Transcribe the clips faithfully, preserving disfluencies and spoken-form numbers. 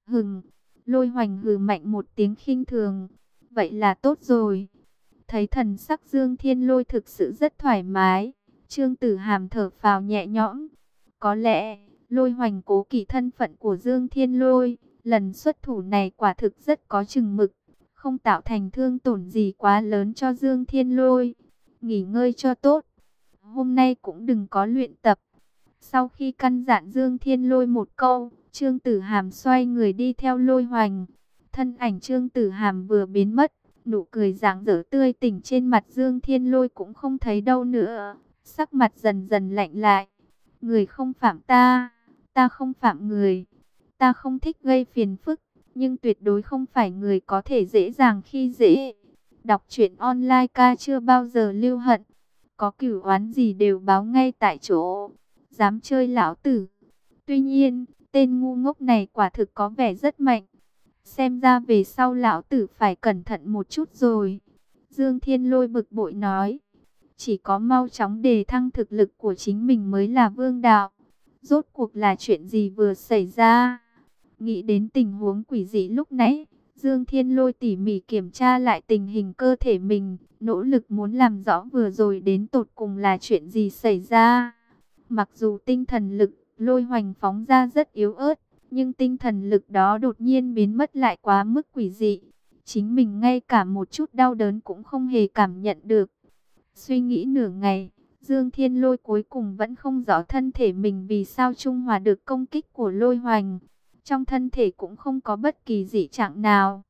Hừng, Lôi Hoành hừ mạnh một tiếng khinh thường. Vậy là tốt rồi. Thấy thần sắc Dương Thiên Lôi thực sự rất thoải mái, Trương Tử Hàm thở phào nhẹ nhõm. Có lẽ, Lôi Hoành cố kỵ thân phận của Dương Thiên Lôi, lần xuất thủ này quả thực rất có chừng mực, không tạo thành thương tổn gì quá lớn cho Dương Thiên Lôi. Nghỉ ngơi cho tốt, hôm nay cũng đừng có luyện tập. Sau khi căn dặn Dương Thiên Lôi một câu, Trương Tử Hàm xoay người đi theo Lôi Hoành. Thân ảnh Trương Tử Hàm vừa biến mất, nụ cười rạng rỡ tươi tỉnh trên mặt Dương Thiên Lôi cũng không thấy đâu nữa. Sắc mặt dần dần lạnh lại. Người không phạm ta, ta không phạm người. Ta không thích gây phiền phức, nhưng tuyệt đối không phải người có thể dễ dàng khi dễ. Đọc truyện online ca chưa bao giờ lưu hận. Có cửu oán gì đều báo ngay tại chỗ. Dám chơi lão tử. Tuy nhiên, tên ngu ngốc này quả thực có vẻ rất mạnh. Xem ra về sau lão tử phải cẩn thận một chút rồi. Dương Thiên Lôi bực bội nói. Chỉ có mau chóng đề thăng thực lực của chính mình mới là vương đạo. Rốt cuộc là chuyện gì vừa xảy ra? Nghĩ đến tình huống quỷ dị lúc nãy, Dương Thiên Lôi tỉ mỉ kiểm tra lại tình hình cơ thể mình, nỗ lực muốn làm rõ vừa rồi đến tột cùng là chuyện gì xảy ra. Mặc dù tinh thần lực Lôi Hoành phóng ra rất yếu ớt, nhưng tinh thần lực đó đột nhiên biến mất lại quá mức quỷ dị. Chính mình ngay cả một chút đau đớn cũng không hề cảm nhận được. Suy nghĩ nửa ngày, Dương Thiên Lôi cuối cùng vẫn không rõ thân thể mình vì sao trung hòa được công kích của Lôi Hoành. Trong thân thể cũng không có bất kỳ dị trạng nào.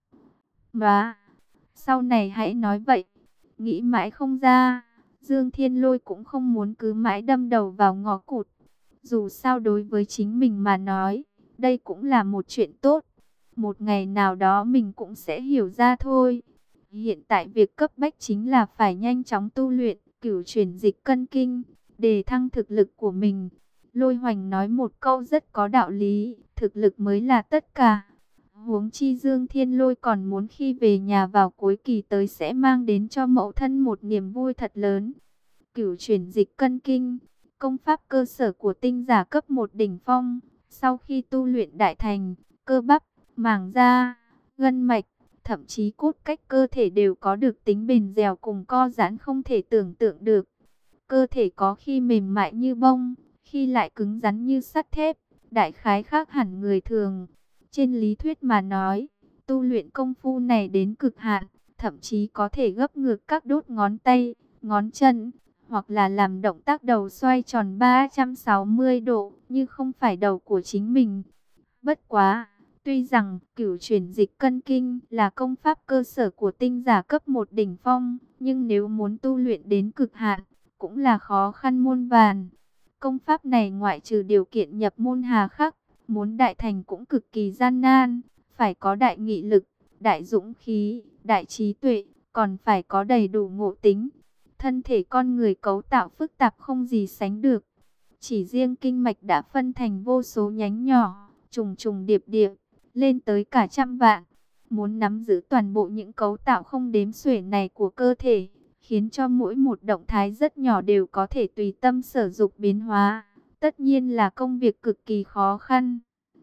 Mà, sau này hãy nói vậy. Nghĩ mãi không ra, Dương Thiên Lôi cũng không muốn cứ mãi đâm đầu vào ngõ cụt. Dù sao đối với chính mình mà nói, đây cũng là một chuyện tốt. Một ngày nào đó mình cũng sẽ hiểu ra thôi. Hiện tại việc cấp bách chính là phải nhanh chóng tu luyện, cửu chuyển dịch cân kinh, để thăng thực lực của mình. Lôi Hoành nói một câu rất có đạo lý, thực lực mới là tất cả. Huống chi Dương Thiên Lôi còn muốn khi về nhà vào cuối kỳ tới sẽ mang đến cho mẫu thân một niềm vui thật lớn. Cửu chuyển dịch cân kinh, công pháp cơ sở của tinh giả cấp một đỉnh phong. Sau khi tu luyện đại thành, cơ bắp, màng da, gân mạch, thậm chí cốt cách cơ thể đều có được tính bền dẻo cùng co giãn không thể tưởng tượng được. Cơ thể có khi mềm mại như bông, khi lại cứng rắn như sắt thép, đại khái khác hẳn người thường. Trên lý thuyết mà nói, tu luyện công phu này đến cực hạn, thậm chí có thể gấp ngược các đốt ngón tay, ngón chân, hoặc là làm động tác đầu xoay tròn ba trăm sáu mươi độ, như không phải đầu của chính mình. Bất quá, tuy rằng cửu chuyển dịch cân kinh là công pháp cơ sở của tinh giả cấp một đỉnh phong, nhưng nếu muốn tu luyện đến cực hạn, cũng là khó khăn muôn vàn. Công pháp này ngoại trừ điều kiện nhập môn hà khắc, muốn đại thành cũng cực kỳ gian nan, phải có đại nghị lực, đại dũng khí, đại trí tuệ, còn phải có đầy đủ ngộ tính. Thân thể con người cấu tạo phức tạp không gì sánh được. Chỉ riêng kinh mạch đã phân thành vô số nhánh nhỏ, trùng trùng điệp điệp, lên tới cả trăm vạn. Muốn nắm giữ toàn bộ những cấu tạo không đếm xuể này của cơ thể, khiến cho mỗi một động thái rất nhỏ đều có thể tùy tâm sở dục biến hóa, tất nhiên là công việc cực kỳ khó khăn.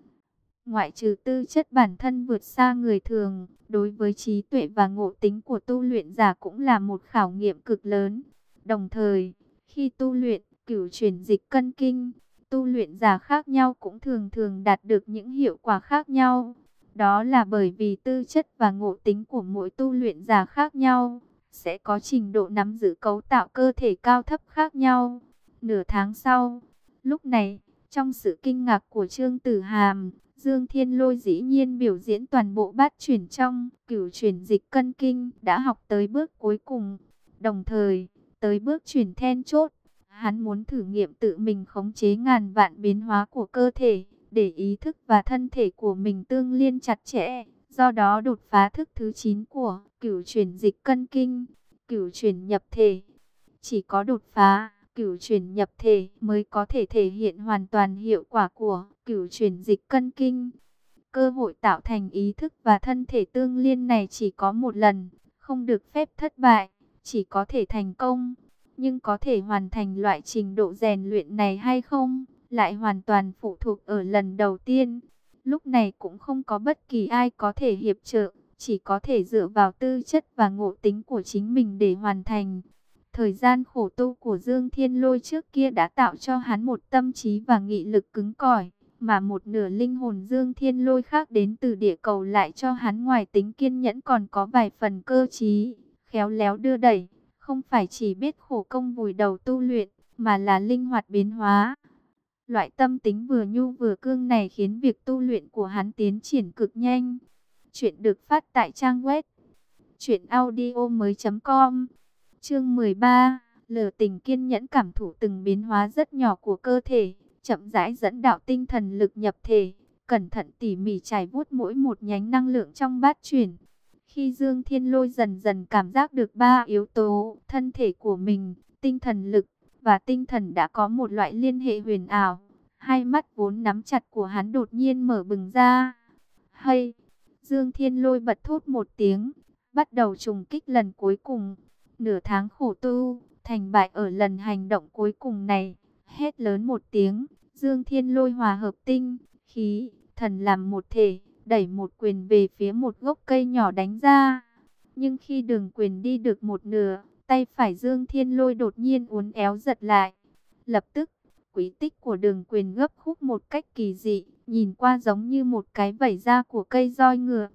Ngoại trừ tư chất bản thân vượt xa người thường, đối với trí tuệ và ngộ tính của tu luyện giả cũng là một khảo nghiệm cực lớn. Đồng thời, khi tu luyện cửu chuyển dịch cân kinh, tu luyện giả khác nhau cũng thường thường đạt được những hiệu quả khác nhau. Đó là bởi vì tư chất và ngộ tính của mỗi tu luyện giả khác nhau, sẽ có trình độ nắm giữ cấu tạo cơ thể cao thấp khác nhau. Nửa tháng sau, lúc này, trong sự kinh ngạc của Trương Tử Hàm, Dương Thiên Lôi dĩ nhiên biểu diễn toàn bộ bát chuyển trong cửu chuyển dịch cân kinh đã học tới bước cuối cùng. Đồng thời, tới bước chuyển then chốt, hắn muốn thử nghiệm tự mình khống chế ngàn vạn biến hóa của cơ thể, để ý thức và thân thể của mình tương liên chặt chẽ. Do đó đột phá thức thứ chín của cửu chuyển dịch cân kinh, cửu chuyển nhập thể. Chỉ có đột phá cửu chuyển nhập thể mới có thể thể hiện hoàn toàn hiệu quả của cửu chuyển dịch cân kinh. Cơ hội tạo thành ý thức và thân thể tương liên này chỉ có một lần, không được phép thất bại, chỉ có thể thành công. Nhưng có thể hoàn thành loại trình độ rèn luyện này hay không, lại hoàn toàn phụ thuộc ở lần đầu tiên. Lúc này cũng không có bất kỳ ai có thể hiệp trợ, chỉ có thể dựa vào tư chất và ngộ tính của chính mình để hoàn thành. Thời gian khổ tu của Dương Thiên Lôi trước kia đã tạo cho hắn một tâm trí và nghị lực cứng cỏi, mà một nửa linh hồn Dương Thiên Lôi khác đến từ địa cầu lại cho hắn ngoài tính kiên nhẫn còn có vài phần cơ trí, khéo léo đưa đẩy, không phải chỉ biết khổ công vùi đầu tu luyện, mà là linh hoạt biến hóa. Loại tâm tính vừa nhu vừa cương này khiến việc tu luyện của hắn tiến triển cực nhanh. Chuyện được phát tại trang web truyện audio mới chấm com. Chương mười ba, lửa tình kiên nhẫn cảm thụ từng biến hóa rất nhỏ của cơ thể, chậm rãi dẫn đạo tinh thần lực nhập thể, cẩn thận tỉ mỉ trải vuốt mỗi một nhánh năng lượng trong bát chuyển. Khi Dương Thiên Lôi dần dần cảm giác được ba yếu tố, thân thể của mình, tinh thần lực và tinh thần đã có một loại liên hệ huyền ảo, hai mắt vốn nắm chặt của hắn đột nhiên mở bừng ra. Hay! Dương Thiên Lôi bật thốt một tiếng, bắt đầu trùng kích lần cuối cùng. Nửa tháng khổ tu, thành bại ở lần hành động cuối cùng này. Hét lớn một tiếng, Dương Thiên Lôi hòa hợp tinh, khí, thần làm một thể, đẩy một quyền về phía một gốc cây nhỏ đánh ra. Nhưng khi đường quyền đi được một nửa, tay phải Dương Thiên Lôi đột nhiên uốn éo giật lại. Lập tức, quỹ tích của đường quyền gấp khúc một cách kỳ dị, nhìn qua giống như một cái vảy da của cây roi ngựa.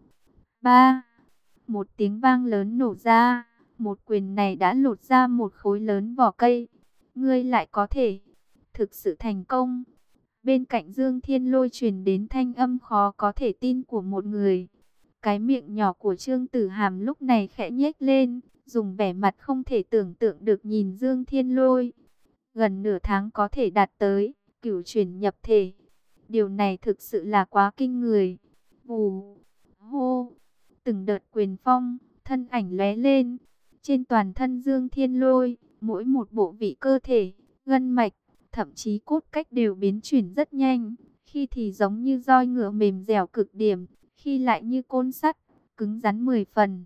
Ba, một tiếng vang lớn nổ ra, một quyền này đã lột ra một khối lớn vỏ cây. Ngươi lại có thể thực sự thành công. Bên cạnh Dương Thiên Lôi truyền đến thanh âm khó có thể tin của một người. Cái miệng nhỏ của Trương Tử Hàm lúc này khẽ nhếch lên, dùng vẻ mặt không thể tưởng tượng được nhìn Dương Thiên Lôi. Gần nửa tháng có thể đạt tới cửu chuyển nhập thể. Điều này thực sự là quá kinh người. Vù, hô, từng đợt quyền phong, thân ảnh lóe lên. Trên toàn thân Dương Thiên Lôi, mỗi một bộ vị cơ thể, gân mạch, thậm chí cốt cách đều biến chuyển rất nhanh. Khi thì giống như roi ngựa mềm dẻo cực điểm, khi lại như côn sắt, cứng rắn mười phần.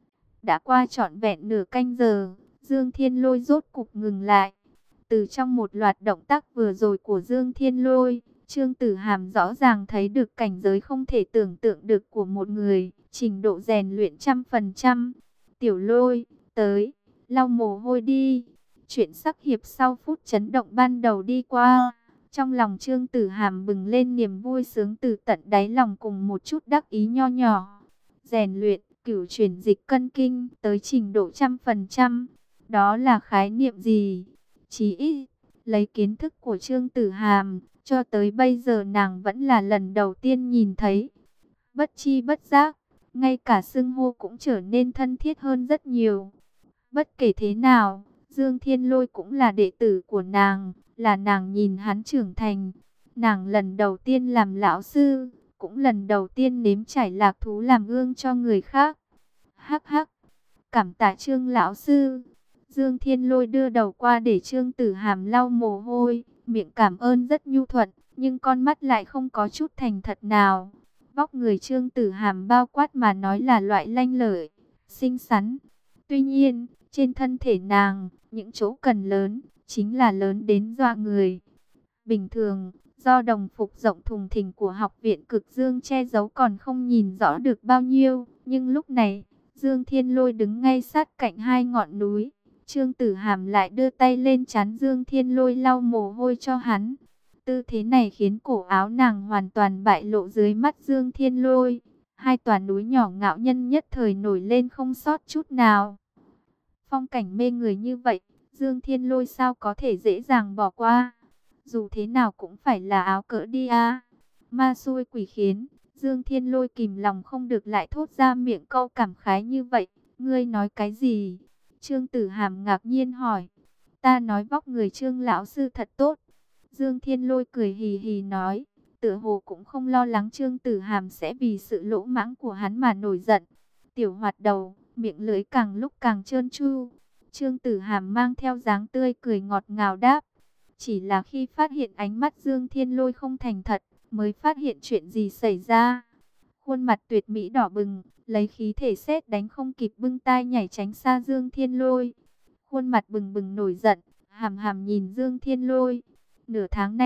Đã qua trọn vẹn nửa canh giờ, Dương Thiên Lôi rốt cục ngừng lại. Từ trong một loạt động tác vừa rồi của Dương Thiên Lôi, Trương Tử Hàm rõ ràng thấy được cảnh giới không thể tưởng tượng được của một người, trình độ rèn luyện trăm phần trăm. Tiểu Lôi, tới, lau mồ hôi đi. Chuyện sắc hiệp sau phút chấn động ban đầu đi qua. Trong lòng Trương Tử Hàm bừng lên niềm vui sướng từ tận đáy lòng cùng một chút đắc ý nho nhỏ. Rèn luyện, cửu chuyển dịch cân kinh tới trình độ trăm phần trăm. Đó là khái niệm gì? Chí ít, lấy kiến thức của Trương Tử Hàm, cho tới bây giờ nàng vẫn là lần đầu tiên nhìn thấy. Bất chi bất giác, ngay cả xưng hô cũng trở nên thân thiết hơn rất nhiều. Bất kể thế nào, Dương Thiên Lôi cũng là đệ tử của nàng, là nàng nhìn hắn trưởng thành. Nàng lần đầu tiên làm lão sư, cũng lần đầu tiên nếm trải lạc thú làm gương cho người khác. Hắc hắc, cảm tạ Trương lão sư. Dương Thiên Lôi đưa đầu qua để Trương Tử Hàm lau mồ hôi, miệng cảm ơn rất nhu thuận, nhưng con mắt lại không có chút thành thật nào. Vóc người Trương Tử Hàm bao quát mà nói là loại lanh lợi, xinh xắn. Tuy nhiên, trên thân thể nàng, những chỗ cần lớn, chính là lớn đến dọa người. Bình thường, do đồng phục rộng thùng thình của học viện Cực Dương che giấu còn không nhìn rõ được bao nhiêu, nhưng lúc này, Dương Thiên Lôi đứng ngay sát cạnh hai ngọn núi. Trương Tử Hàm lại đưa tay lên trán Dương Thiên Lôi lau mồ hôi cho hắn. Tư thế này khiến cổ áo nàng hoàn toàn bại lộ dưới mắt Dương Thiên Lôi. Hai tòa núi nhỏ ngạo nhân nhất thời nổi lên không sót chút nào. Phong cảnh mê người như vậy, Dương Thiên Lôi sao có thể dễ dàng bỏ qua. Dù thế nào cũng phải là áo cỡ đi à. Ma xui quỷ khiến, Dương Thiên Lôi kìm lòng không được lại thốt ra miệng câu cảm khái như vậy. Ngươi nói cái gì? Trương Tử Hàm ngạc nhiên hỏi. Ta nói vóc người Trương lão sư thật tốt. Dương Thiên Lôi cười hì hì nói. Tựa hồ cũng không lo lắng Trương Tử Hàm sẽ vì sự lỗ mãng của hắn mà nổi giận. Tiểu hoạt đầu, miệng lưỡi càng lúc càng trơn tru. Trương Tử Hàm mang theo dáng tươi cười ngọt ngào đáp. Chỉ là khi phát hiện ánh mắt Dương Thiên Lôi không thành thật, mới phát hiện chuyện gì xảy ra. Khuôn mặt tuyệt mỹ đỏ bừng, lấy khí thể sét đánh không kịp bưng tai nhảy tránh xa Dương Thiên Lôi. Khuôn mặt bừng bừng nổi giận, hàm hàm nhìn Dương Thiên Lôi. Nửa tháng nay,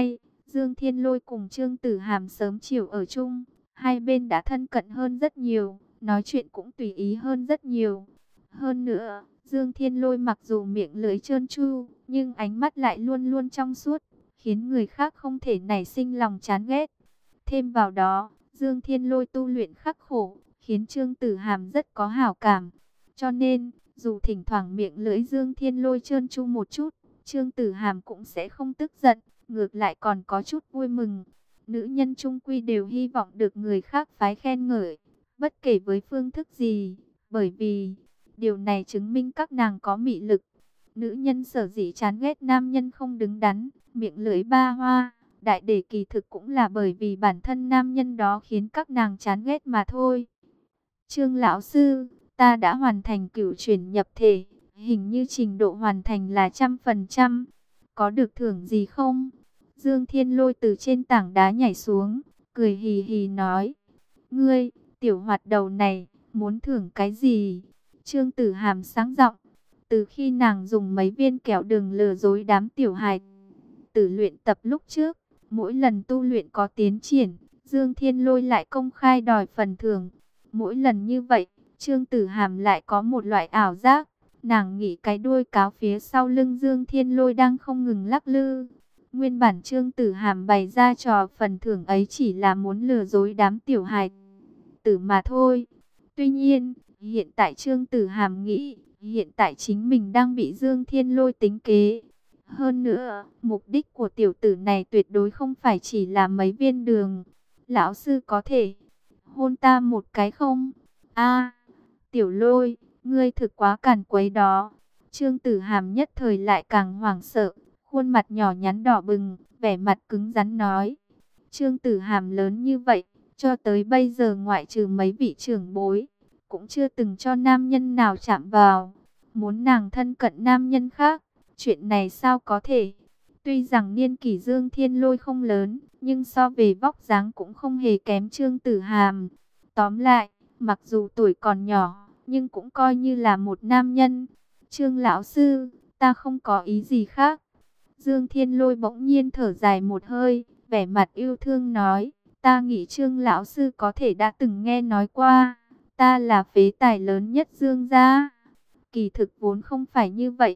Dương Thiên Lôi cùng Trương Tử Hàm sớm chiều ở chung, hai bên đã thân cận hơn rất nhiều, nói chuyện cũng tùy ý hơn rất nhiều. Hơn nữa, Dương Thiên Lôi mặc dù miệng lưỡi trơn tru, nhưng ánh mắt lại luôn luôn trong suốt, khiến người khác không thể nảy sinh lòng chán ghét. Thêm vào đó, Dương Thiên Lôi tu luyện khắc khổ, khiến Trương Tử Hàm rất có hảo cảm. Cho nên, dù thỉnh thoảng miệng lưỡi Dương Thiên Lôi trơn tru một chút, Trương Tử Hàm cũng sẽ không tức giận, ngược lại còn có chút vui mừng. Nữ nhân chung quy đều hy vọng được người khác phái khen ngợi, bất kể với phương thức gì, bởi vì điều này chứng minh các nàng có mị lực. Nữ nhân sở dĩ chán ghét nam nhân không đứng đắn, miệng lưỡi ba hoa, đại để kỳ thực cũng là bởi vì bản thân nam nhân đó khiến các nàng chán ghét mà thôi. Trương lão sư, ta đã hoàn thành cửu chuyển nhập thể, hình như trình độ hoàn thành là trăm phần trăm. Có được thưởng gì không? Dương Thiên Lôi từ trên tảng đá nhảy xuống, cười hì hì nói. Ngươi, tiểu hoạt đầu này, muốn thưởng cái gì? Trương Tử Hàm sáng giọng. Từ khi nàng dùng mấy viên kẹo đường lừa dối đám tiểu hài tử luyện tập lúc trước, mỗi lần tu luyện có tiến triển, Dương Thiên Lôi lại công khai đòi phần thưởng. Mỗi lần như vậy, Trương Tử Hàm lại có một loại ảo giác. Nàng nghĩ cái đuôi cáo phía sau lưng Dương Thiên Lôi đang không ngừng lắc lư. Nguyên bản Trương Tử Hàm bày ra trò phần thưởng ấy chỉ là muốn lừa dối đám tiểu hài tử mà thôi. Tuy nhiên, hiện tại Trương Tử Hàm nghĩ, hiện tại chính mình đang bị Dương Thiên Lôi tính kế. Hơn nữa, mục đích của tiểu tử này tuyệt đối không phải chỉ là mấy viên đường. Lão sư có thể hôn ta một cái không? A, Tiểu Lôi, ngươi thực quá càn quấy đó. Trương Tử Hàm nhất thời lại càng hoảng sợ, khuôn mặt nhỏ nhắn đỏ bừng, vẻ mặt cứng rắn nói. Trương Tử Hàm lớn như vậy, cho tới bây giờ ngoại trừ mấy vị trưởng bối, cũng chưa từng cho nam nhân nào chạm vào. Muốn nàng thân cận nam nhân khác, chuyện này sao có thể? Tuy rằng niên kỷ Dương Thiên Lôi không lớn, nhưng so về vóc dáng cũng không hề kém Trương Tử Hàm. Tóm lại, mặc dù tuổi còn nhỏ, nhưng cũng coi như là một nam nhân. Trương lão sư, ta không có ý gì khác. Dương Thiên Lôi bỗng nhiên thở dài một hơi, vẻ mặt yêu thương nói, ta nghĩ Trương lão sư có thể đã từng nghe nói qua, ta là phế tài lớn nhất Dương gia. Kỳ thực vốn không phải như vậy.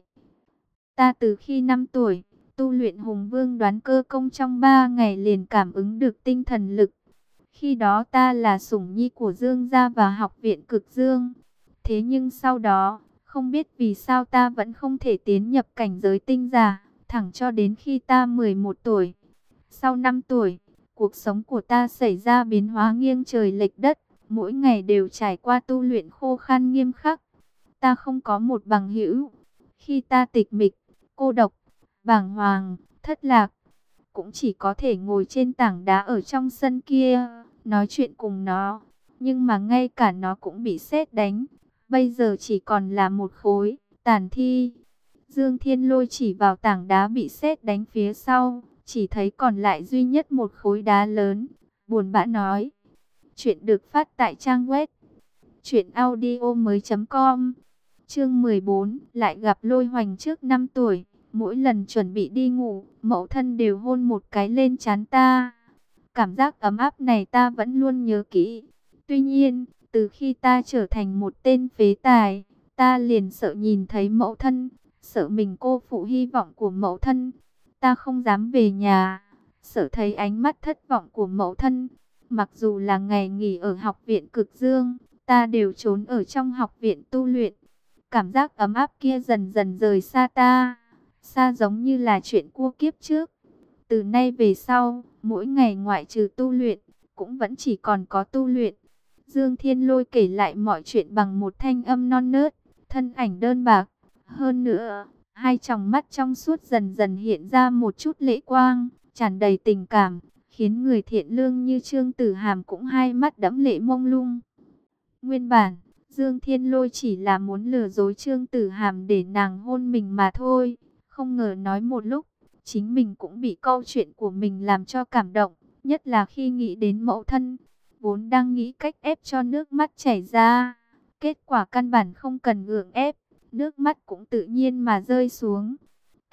Ta từ khi năm tuổi, tu luyện Hùng Vương đoán cơ công trong ba ngày liền cảm ứng được tinh thần lực. Khi đó ta là sủng nhi của Dương gia và học viện Cực Dương. Thế nhưng sau đó, không biết vì sao ta vẫn không thể tiến nhập cảnh giới tinh giả, thẳng cho đến khi ta mười một tuổi. Sau năm tuổi, cuộc sống của ta xảy ra biến hóa nghiêng trời lệch đất, mỗi ngày đều trải qua tu luyện khô khan nghiêm khắc. Ta không có một bằng hữu. Khi ta tịch mịch, cô độc, bàng hoàng, thất lạc, cũng chỉ có thể ngồi trên tảng đá ở trong sân kia, nói chuyện cùng nó. Nhưng mà ngay cả nó cũng bị sét đánh. Bây giờ chỉ còn là một khối tàn thi. Dương Thiên Lôi chỉ vào tảng đá bị sét đánh phía sau, chỉ thấy còn lại duy nhất một khối đá lớn. Buồn bã nói. Chuyện được phát tại trang web truyện audio mới chấm com. Chương mười bốn, lại gặp Lôi Hoành trước năm tuổi. Mỗi lần chuẩn bị đi ngủ, mẫu thân đều hôn một cái lên trán ta. Cảm giác ấm áp này ta vẫn luôn nhớ kỹ. Tuy nhiên, từ khi ta trở thành một tên phế tài, ta liền sợ nhìn thấy mẫu thân, sợ mình cô phụ hy vọng của mẫu thân. Ta không dám về nhà, sợ thấy ánh mắt thất vọng của mẫu thân. Mặc dù là ngày nghỉ ở học viện Cực Dương, ta đều trốn ở trong học viện tu luyện. Cảm giác ấm áp kia dần dần rời xa ta, xa giống như là chuyện cua kiếp trước. Từ nay về sau, mỗi ngày ngoại trừ tu luyện, cũng vẫn chỉ còn có tu luyện. Dương Thiên Lôi kể lại mọi chuyện bằng một thanh âm non nớt, thân ảnh đơn bạc. Hơn nữa, hai tròng mắt trong suốt dần dần hiện ra một chút lệ quang, tràn đầy tình cảm, khiến người thiện lương như Trương Tử Hàm cũng hai mắt đẫm lệ mông lung. Nguyên bản, Dương Thiên Lôi chỉ là muốn lừa dối Trương Tử Hàm để nàng hôn mình mà thôi. Không ngờ nói một lúc, chính mình cũng bị câu chuyện của mình làm cho cảm động. Nhất là khi nghĩ đến mẫu thân, vốn đang nghĩ cách ép cho nước mắt chảy ra. Kết quả căn bản không cần gượng ép, nước mắt cũng tự nhiên mà rơi xuống.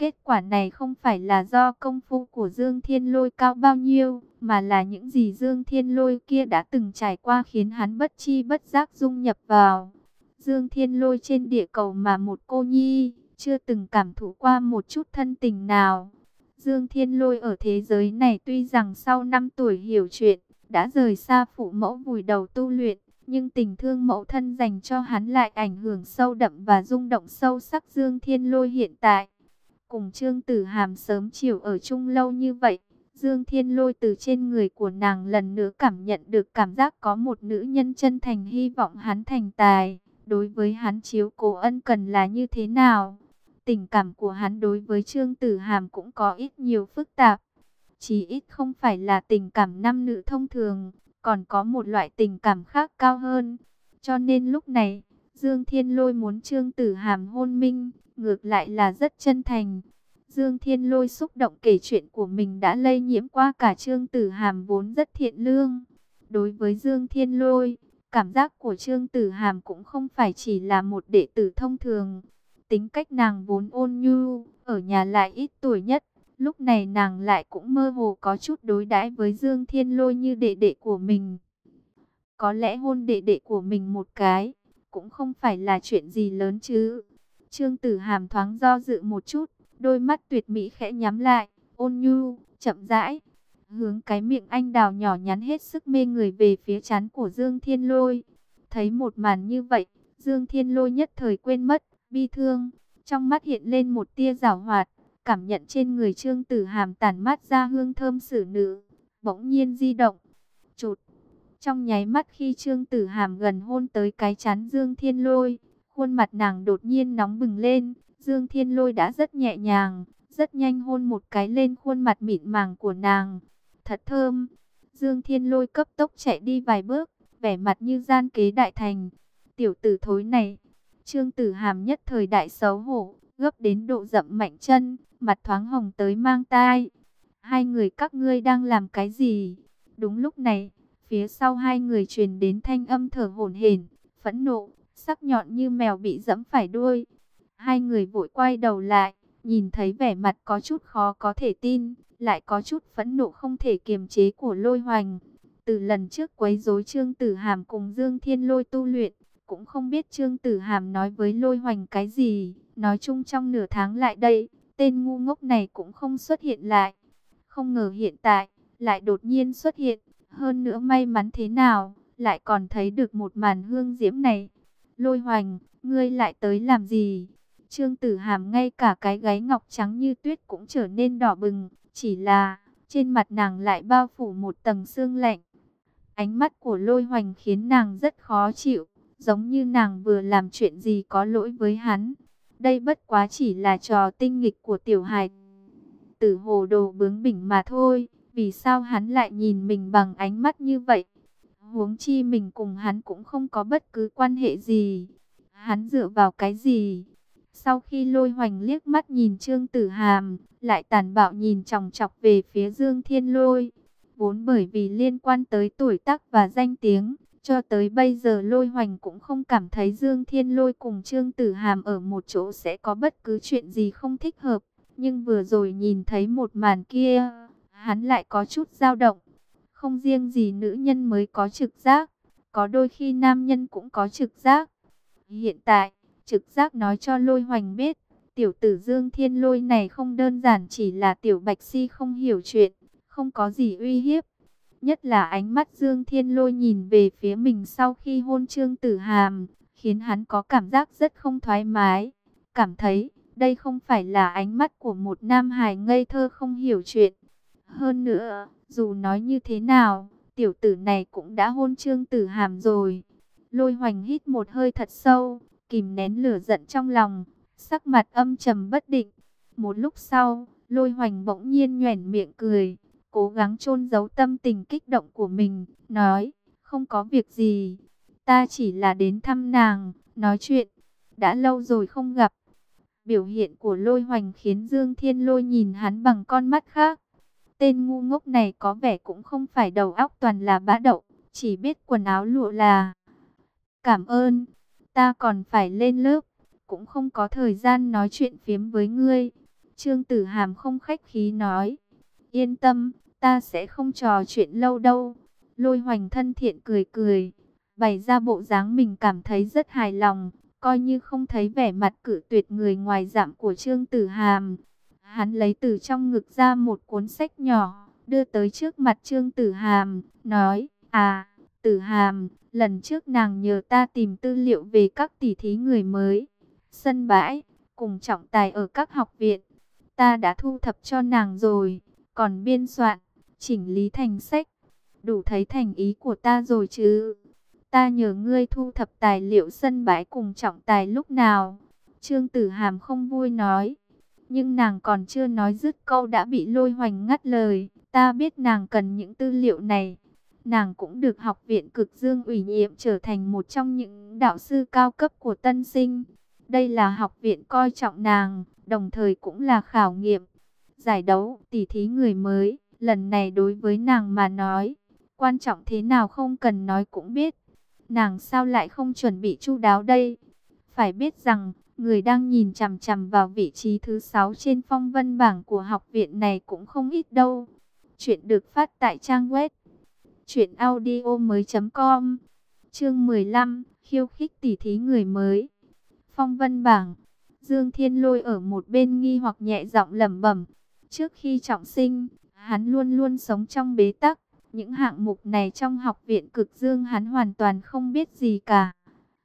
Kết quả này không phải là do công phu của Dương Thiên Lôi cao bao nhiêu, mà là những gì Dương Thiên Lôi kia đã từng trải qua khiến hắn bất chi bất giác dung nhập vào. Dương Thiên Lôi trên địa cầu mà một cô nhi, chưa từng cảm thụ qua một chút thân tình nào. Dương Thiên Lôi ở thế giới này tuy rằng sau năm tuổi hiểu chuyện, đã rời xa phụ mẫu vùi đầu tu luyện, nhưng tình thương mẫu thân dành cho hắn lại ảnh hưởng sâu đậm và rung động sâu sắc Dương Thiên Lôi hiện tại. Cùng Trương Tử Hàm sớm chiều ở chung lâu như vậy, Dương Thiên Lôi từ trên người của nàng lần nữa cảm nhận được cảm giác có một nữ nhân chân thành hy vọng hắn thành tài. Đối với hắn chiếu cố ân cần là như thế nào? Tình cảm của hắn đối với Trương Tử Hàm cũng có ít nhiều phức tạp. Chỉ ít không phải là tình cảm nam nữ thông thường, còn có một loại tình cảm khác cao hơn. Cho nên lúc này, Dương Thiên Lôi muốn Trương Tử Hàm hôn minh, ngược lại là rất chân thành. Dương Thiên Lôi xúc động kể chuyện của mình đã lây nhiễm qua cả Trương Tử Hàm vốn rất thiện lương. Đối với Dương Thiên Lôi, cảm giác của Trương Tử Hàm cũng không phải chỉ là một đệ tử thông thường. Tính cách nàng vốn ôn nhu, ở nhà lại ít tuổi nhất. Lúc này nàng lại cũng mơ hồ có chút đối đãi với Dương Thiên Lôi như đệ đệ của mình. Có lẽ hôn đệ đệ của mình một cái, cũng không phải là chuyện gì lớn chứ. Trương Tử Hàm thoáng do dự một chút, đôi mắt tuyệt mỹ khẽ nhắm lại, ôn nhu, chậm rãi. Hướng cái miệng anh đào nhỏ nhắn hết sức mê người về phía trán của Dương Thiên Lôi. Thấy một màn như vậy, Dương Thiên Lôi nhất thời quên mất, bi thương. Trong mắt hiện lên một tia giảo hoạt, cảm nhận trên người Trương Tử Hàm tản mát ra hương thơm xử nữ. Bỗng nhiên di động, chụt. Trong nháy mắt khi Trương Tử Hàm gần hôn tới cái trán Dương Thiên Lôi, khuôn mặt nàng đột nhiên nóng bừng lên. Dương Thiên Lôi đã rất nhẹ nhàng, rất nhanh hôn một cái lên khuôn mặt mịn màng của nàng. Thật thơm. Dương Thiên Lôi cấp tốc chạy đi vài bước, vẻ mặt như gian kế đại thành. Tiểu tử thối này. Trương Tử Hàm nhất thời đại xấu hổ, gấp đến độ dậm mạnh chân, mặt thoáng hồng tới mang tai. Hai người các ngươi đang làm cái gì? Đúng lúc này, phía sau hai người truyền đến thanh âm thở hổn hển, phẫn nộ, sắc nhọn như mèo bị giẫm phải đuôi. Hai người vội quay đầu lại, nhìn thấy vẻ mặt có chút khó có thể tin, lại có chút phẫn nộ không thể kiềm chế của Lôi Hoành. Từ lần trước quấy rối Trương Tử Hàm cùng Dương Thiên Lôi tu luyện, cũng không biết Trương Tử Hàm nói với Lôi Hoành cái gì. Nói chung trong nửa tháng lại đây, tên ngu ngốc này cũng không xuất hiện lại. Không ngờ hiện tại, lại đột nhiên xuất hiện. Hơn nữa may mắn thế nào, lại còn thấy được một màn hương diễm này. Lôi Hoành, ngươi lại tới làm gì? Trương Tử Hàm ngay cả cái gáy ngọc trắng như tuyết cũng trở nên đỏ bừng. Chỉ là, trên mặt nàng lại bao phủ một tầng sương lạnh. Ánh mắt của Lôi Hoành khiến nàng rất khó chịu, giống như nàng vừa làm chuyện gì có lỗi với hắn. Đây bất quá chỉ là trò tinh nghịch của tiểu hài tử hồ đồ bướng bỉnh mà thôi. Vì sao hắn lại nhìn mình bằng ánh mắt như vậy? Huống chi mình cùng hắn cũng không có bất cứ quan hệ gì. Hắn dựa vào cái gì? Sau khi Lôi Hoành liếc mắt nhìn Trương Tử Hàm, lại tàn bạo nhìn chòng chọc về phía Dương Thiên Lôi. Vốn bởi vì liên quan tới tuổi tác và danh tiếng, cho tới bây giờ Lôi Hoành cũng không cảm thấy Dương Thiên Lôi cùng Trương Tử Hàm ở một chỗ sẽ có bất cứ chuyện gì không thích hợp. Nhưng vừa rồi nhìn thấy một màn kia, hắn lại có chút dao động. Không riêng gì nữ nhân mới có trực giác, có đôi khi nam nhân cũng có trực giác. Hiện tại, trực giác nói cho Lôi Hoành biết, tiểu tử Dương Thiên Lôi này không đơn giản chỉ là tiểu bạch si không hiểu chuyện, không có gì uy hiếp. Nhất là ánh mắt Dương Thiên Lôi nhìn về phía mình sau khi hôn Trương Tử Hàm, khiến hắn có cảm giác rất không thoải mái. Cảm thấy, đây không phải là ánh mắt của một nam hài ngây thơ không hiểu chuyện. Hơn nữa, dù nói như thế nào, tiểu tử này cũng đã hôn Trương Tử Hàm rồi. Lôi Hoành hít một hơi thật sâu, kìm nén lửa giận trong lòng, sắc mặt âm trầm bất định. Một lúc sau, Lôi Hoành bỗng nhiên nhoẻn miệng cười, cố gắng chôn giấu tâm tình kích động của mình, nói, không có việc gì, ta chỉ là đến thăm nàng, nói chuyện, đã lâu rồi không gặp. Biểu hiện của Lôi Hoành khiến Dương Thiên Lôi nhìn hắn bằng con mắt khác. Tên ngu ngốc này có vẻ cũng không phải đầu óc toàn là bã đậu, chỉ biết quần áo lụa là. Cảm ơn, ta còn phải lên lớp, cũng không có thời gian nói chuyện phiếm với ngươi. Trương Tử Hàm không khách khí nói, yên tâm, ta sẽ không trò chuyện lâu đâu. Lôi Hoành thân thiện cười cười, bày ra bộ dáng mình cảm thấy rất hài lòng, coi như không thấy vẻ mặt cự tuyệt người ngoài giảm của Trương Tử Hàm. Hắn lấy từ trong ngực ra một cuốn sách nhỏ, đưa tới trước mặt Trương Tử Hàm, nói, à, Tử Hàm, lần trước nàng nhờ ta tìm tư liệu về các tỷ thí người mới, sân bãi, cùng trọng tài ở các học viện. Ta đã thu thập cho nàng rồi, còn biên soạn, chỉnh lý thành sách, đủ thấy thành ý của ta rồi chứ. Ta nhờ ngươi thu thập tài liệu sân bãi cùng trọng tài lúc nào? Trương Tử Hàm không vui nói. Nhưng nàng còn chưa nói dứt câu đã bị Lôi Hoành ngắt lời. Ta biết nàng cần những tư liệu này. Nàng cũng được học viện Cực Dương ủy nhiệm trở thành một trong những đạo sư cao cấp của tân sinh. Đây là học viện coi trọng nàng, đồng thời cũng là khảo nghiệm. Giải đấu, tỷ thí người mới, lần này đối với nàng mà nói, quan trọng thế nào không cần nói cũng biết. Nàng sao lại không chuẩn bị chu đáo đây? Phải biết rằng, người đang nhìn chằm chằm vào vị trí thứ sáu trên phong vân bảng của học viện này cũng không ít đâu. Chuyện được phát tại trang web truyện audio mới chấm com. Chương mười lăm, khiêu khích tỷ thí người mới. Phong vân bảng. Dương Thiên Lôi ở một bên nghi hoặc nhẹ giọng lẩm bẩm, trước khi trọng sinh, hắn luôn luôn sống trong bế tắc. Những hạng mục này trong học viện Cực Dương hắn hoàn toàn không biết gì cả.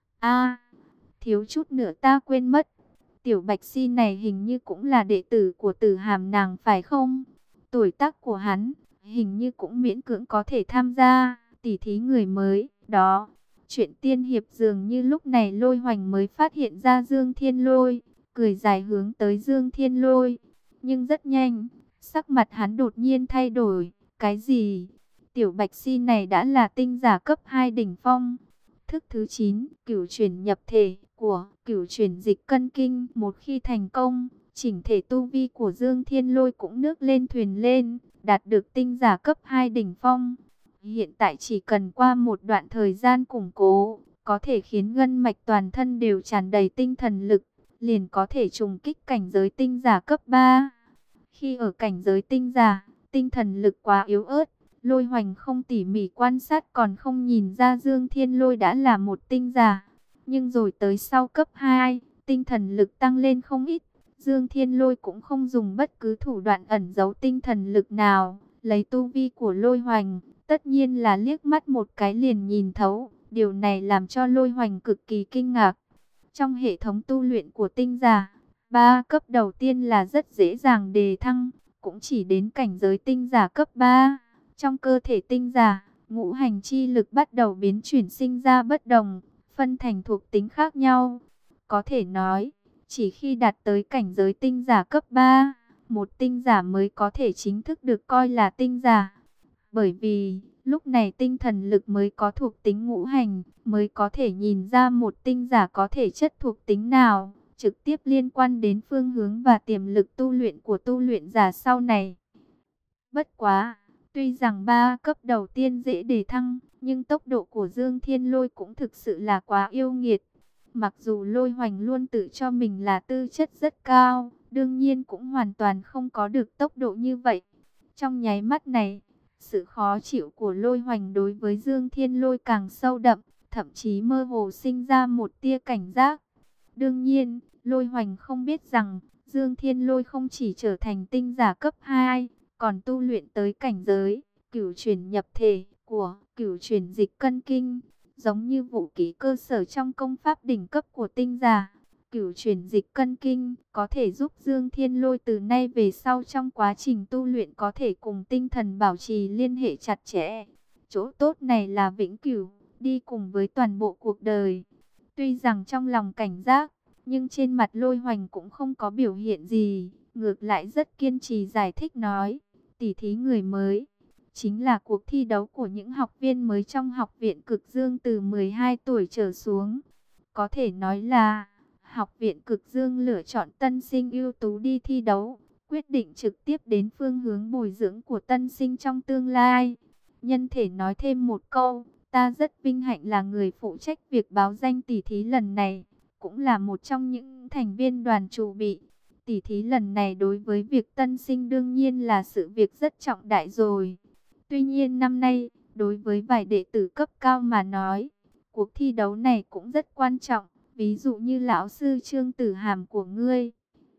A, thiếu chút nữa ta quên mất. Tiểu Bạch Si này hình như cũng là đệ tử của Tử Hàm nàng phải không? Tuổi tác của hắn hình như cũng miễn cưỡng có thể tham gia tỷ thí người mới đó. Chuyện tiên hiệp dường như lúc này Lôi Hoành mới phát hiện ra Dương Thiên Lôi, cười dài hướng tới Dương Thiên Lôi. Nhưng rất nhanh, sắc mặt hắn đột nhiên thay đổi. Cái gì? Tiểu Bạch Si này đã là tinh giả cấp hai đỉnh phong. Thức thứ chín, cửu chuyển nhập thể của cửu chuyển dịch cân kinh. Một khi thành công, chỉnh thể tu vi của Dương Thiên Lôi cũng nước lên thuyền lên, đạt được tinh giả cấp hai đỉnh phong. Hiện tại chỉ cần qua một đoạn thời gian củng cố, có thể khiến ngân mạch toàn thân đều tràn đầy tinh thần lực, liền có thể trùng kích cảnh giới tinh giả cấp ba. Khi ở cảnh giới tinh giả, tinh thần lực quá yếu ớt, Lôi Hoành không tỉ mỉ quan sát còn không nhìn ra Dương Thiên Lôi đã là một tinh giả. Nhưng rồi tới sau cấp hai, tinh thần lực tăng lên không ít. Dương Thiên Lôi cũng không dùng bất cứ thủ đoạn ẩn giấu tinh thần lực nào. Lấy tu vi của Lôi Hoành, tất nhiên là liếc mắt một cái liền nhìn thấu. Điều này làm cho Lôi Hoành cực kỳ kinh ngạc. Trong hệ thống tu luyện của tinh giả, ba cấp đầu tiên là rất dễ dàng đề thăng, cũng chỉ đến cảnh giới tinh giả cấp ba. Trong cơ thể tinh giả, ngũ hành chi lực bắt đầu biến chuyển sinh ra bất đồng, phân thành thuộc tính khác nhau. Có thể nói, chỉ khi đạt tới cảnh giới tinh giả cấp ba, một tinh giả mới có thể chính thức được coi là tinh giả. Bởi vì, lúc này tinh thần lực mới có thuộc tính ngũ hành, mới có thể nhìn ra một tinh giả có thể chất thuộc tính nào, trực tiếp liên quan đến phương hướng và tiềm lực tu luyện của tu luyện giả sau này. Bất quá! Tuy rằng ba cấp đầu tiên dễ đề thăng, nhưng tốc độ của Dương Thiên Lôi cũng thực sự là quá yêu nghiệt. Mặc dù Lôi Hoành luôn tự cho mình là tư chất rất cao, đương nhiên cũng hoàn toàn không có được tốc độ như vậy. Trong nháy mắt này, sự khó chịu của Lôi Hoành đối với Dương Thiên Lôi càng sâu đậm, thậm chí mơ hồ sinh ra một tia cảnh giác. Đương nhiên, Lôi Hoành không biết rằng, Dương Thiên Lôi không chỉ trở thành tinh giả cấp hai, còn tu luyện tới cảnh giới cửu chuyển nhập thể của cửu chuyển dịch cân kinh, giống như vũ khí cơ sở trong công pháp đỉnh cấp của tinh giả. Cửu chuyển dịch cân kinh có thể giúp Dương Thiên Lôi từ nay về sau trong quá trình tu luyện có thể cùng tinh thần bảo trì liên hệ chặt chẽ. Chỗ tốt này là vĩnh cửu, đi cùng với toàn bộ cuộc đời. Tuy rằng trong lòng cảnh giác, nhưng trên mặt Lôi Hoành cũng không có biểu hiện gì, ngược lại rất kiên trì giải thích nói, tỷ thí người mới chính là cuộc thi đấu của những học viên mới trong học viện Cực Dương từ mười hai tuổi trở xuống. Có thể nói là học viện Cực Dương lựa chọn tân sinh ưu tú đi thi đấu, quyết định trực tiếp đến phương hướng bồi dưỡng của tân sinh trong tương lai. Nhân thể nói thêm một câu, ta rất vinh hạnh là người phụ trách việc báo danh tỷ thí lần này, cũng là một trong những thành viên đoàn chủ bị. Tỷ thí lần này đối với việc tân sinh đương nhiên là sự việc rất trọng đại rồi. Tuy nhiên năm nay, đối với vài đệ tử cấp cao mà nói, cuộc thi đấu này cũng rất quan trọng. Ví dụ như lão sư Trương Tử Hàm của ngươi.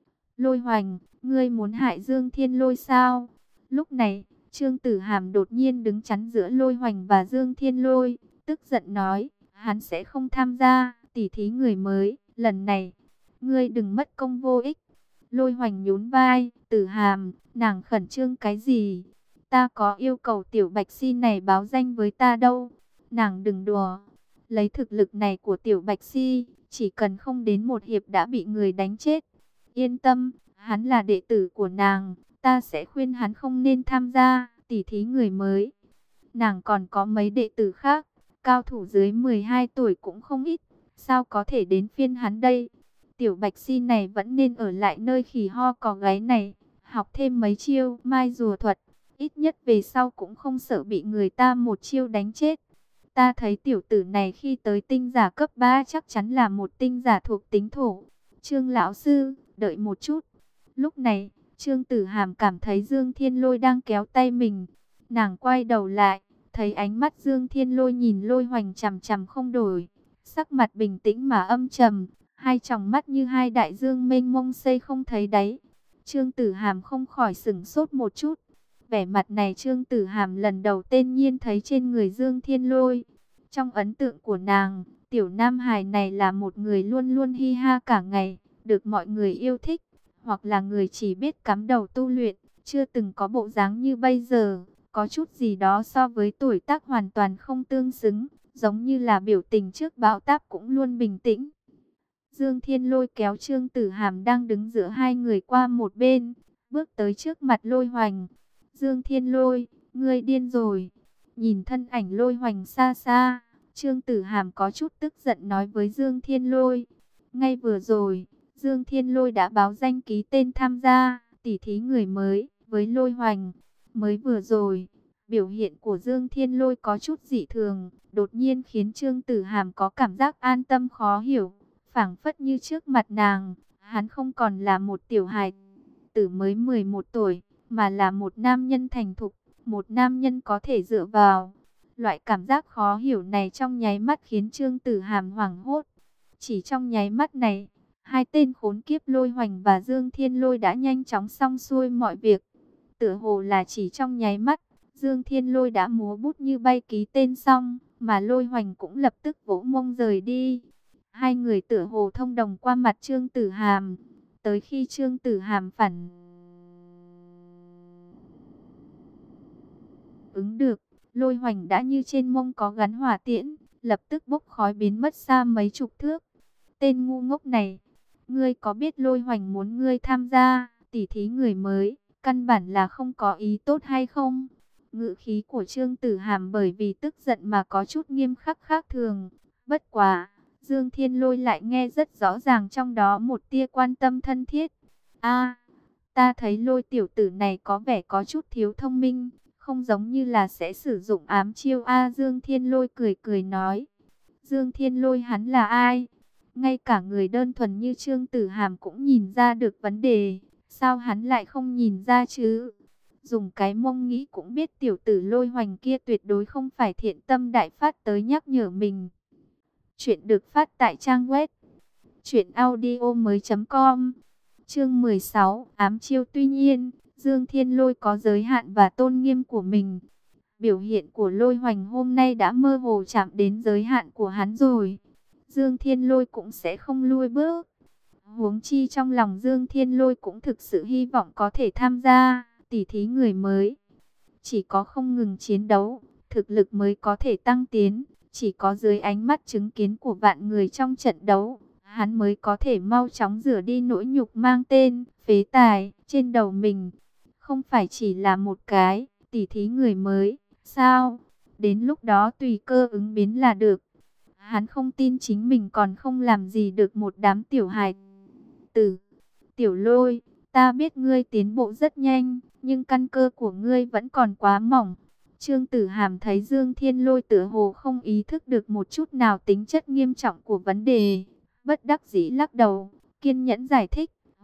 Lôi Hoành, ngươi muốn hại Dương Thiên Lôi sao? Lúc này, Trương Tử Hàm đột nhiên đứng chắn giữa Lôi Hoành và Dương Thiên Lôi, tức giận nói, hắn sẽ không tham gia tỷ thí người mới, lần này, ngươi đừng mất công vô ích. Lôi Hoành nhún vai, Tử Hàm, nàng khẩn trương cái gì? Ta có yêu cầu tiểu Bạch Si này báo danh với ta đâu, nàng đừng đùa. Lấy thực lực này của tiểu Bạch Si, chỉ cần không đến một hiệp đã bị người đánh chết. Yên tâm, hắn là đệ tử của nàng, ta sẽ khuyên hắn không nên tham gia tỷ thí người mới. Nàng còn có mấy đệ tử khác, cao thủ dưới mười hai tuổi cũng không ít, sao có thể đến phiên hắn đây? Tiểu Bạch Si này vẫn nên ở lại nơi khỉ ho cò gáy này, học thêm mấy chiêu mai rùa thuật, ít nhất về sau cũng không sợ bị người ta một chiêu đánh chết. Ta thấy tiểu tử này khi tới tinh giả cấp ba chắc chắn là một tinh giả thuộc tính thổ. Trương lão sư, đợi một chút. Lúc này, Trương Tử Hàm cảm thấy Dương Thiên Lôi đang kéo tay mình. Nàng quay đầu lại, thấy ánh mắt Dương Thiên Lôi nhìn Lôi Hoành chằm chằm không đổi. Sắc mặt bình tĩnh mà âm trầm, hai tròng mắt như hai đại dương mênh mông xây không thấy đáy. Trương Tử Hàm không khỏi sửng sốt một chút. Vẻ mặt này Trương Tử Hàm lần đầu tiên nhiên thấy trên người Dương Thiên Lôi. Trong ấn tượng của nàng, tiểu nam hài này là một người luôn luôn hi ha cả ngày, được mọi người yêu thích, hoặc là người chỉ biết cắm đầu tu luyện, chưa từng có bộ dáng như bây giờ, có chút gì đó so với tuổi tác hoàn toàn không tương xứng, giống như là biểu tình trước bão táp cũng luôn bình tĩnh. Dương Thiên Lôi kéo Trương Tử Hàm đang đứng giữa hai người qua một bên, bước tới trước mặt Lôi Hoành. Dương Thiên Lôi, ngươi điên rồi. Nhìn thân ảnh Lôi Hoành xa xa, Trương Tử Hàm có chút tức giận nói với Dương Thiên Lôi. Ngay vừa rồi, Dương Thiên Lôi đã báo danh ký tên tham gia tỷ thí người mới với Lôi Hoành. Mới vừa rồi, biểu hiện của Dương Thiên Lôi có chút dị thường, đột nhiên khiến Trương Tử Hàm có cảm giác an tâm khó hiểu. Phảng phất như trước mặt nàng, hắn không còn là một tiểu hài tử mới mười một tuổi, mà là một nam nhân thành thục, một nam nhân có thể dựa vào. Loại cảm giác khó hiểu này trong nháy mắt khiến Trương Tử Hàm hoảng hốt. Chỉ trong nháy mắt này, hai tên khốn kiếp Lôi Hoành và Dương Thiên Lôi đã nhanh chóng xong xuôi mọi việc. Tựa hồ là chỉ trong nháy mắt, Dương Thiên Lôi đã múa bút như bay ký tên xong, mà Lôi Hoành cũng lập tức vỗ mông rời đi. Hai người tựa hồ thông đồng qua mặt Trương Tử Hàm. Tới khi Trương Tử Hàm phản ứng được, Lôi Hoành đã như trên mông có gắn hỏa tiễn, lập tức bốc khói biến mất xa mấy chục thước. Tên ngu ngốc này, ngươi có biết Lôi Hoành muốn ngươi tham gia tỷ thí người mới, căn bản là không có ý tốt hay không? Ngữ khí của Trương Tử Hàm bởi vì tức giận mà có chút nghiêm khắc khác thường. Bất quá, Dương Thiên Lôi lại nghe rất rõ ràng trong đó một tia quan tâm thân thiết. A, ta thấy Lôi tiểu tử này có vẻ có chút thiếu thông minh, không giống như là sẽ sử dụng ám chiêu. A, Dương Thiên Lôi cười cười nói. Dương Thiên Lôi hắn là ai? Ngay cả người đơn thuần như Trương Tử Hàm cũng nhìn ra được vấn đề, sao hắn lại không nhìn ra chứ? Dùng cái mông nghĩ cũng biết tiểu tử Lôi Hoành kia tuyệt đối không phải thiện tâm đại phát tới nhắc nhở mình. Chuyện được phát tại trang web truyện audio mới chấm com. Chương mười sáu, ám chiêu. Tuy nhiên, Dương Thiên Lôi có giới hạn và tôn nghiêm của mình. Biểu hiện của Lôi Hoành hôm nay đã mơ hồ chạm đến giới hạn của hắn rồi. Dương Thiên Lôi cũng sẽ không lui bước. Huống chi trong lòng Dương Thiên Lôi cũng thực sự hy vọng có thể tham gia tỷ thí người mới. Chỉ có không ngừng chiến đấu, thực lực mới có thể tăng tiến. Chỉ có dưới ánh mắt chứng kiến của vạn người trong trận đấu, hắn mới có thể mau chóng rửa đi nỗi nhục mang tên phế tài trên đầu mình. Không phải chỉ là một cái tỷ thí người mới, sao? Đến lúc đó tùy cơ ứng biến là được. Hắn không tin chính mình còn không làm gì được một đám tiểu hài tử. Tiểu Lôi, ta biết ngươi tiến bộ rất nhanh, nhưng căn cơ của ngươi vẫn còn quá mỏng. Trương Tử Hàm thấy Dương Thiên Lôi tựa hồ không ý thức được một chút nào tính chất nghiêm trọng của vấn đề, bất đắc dĩ lắc đầu, kiên nhẫn giải thích,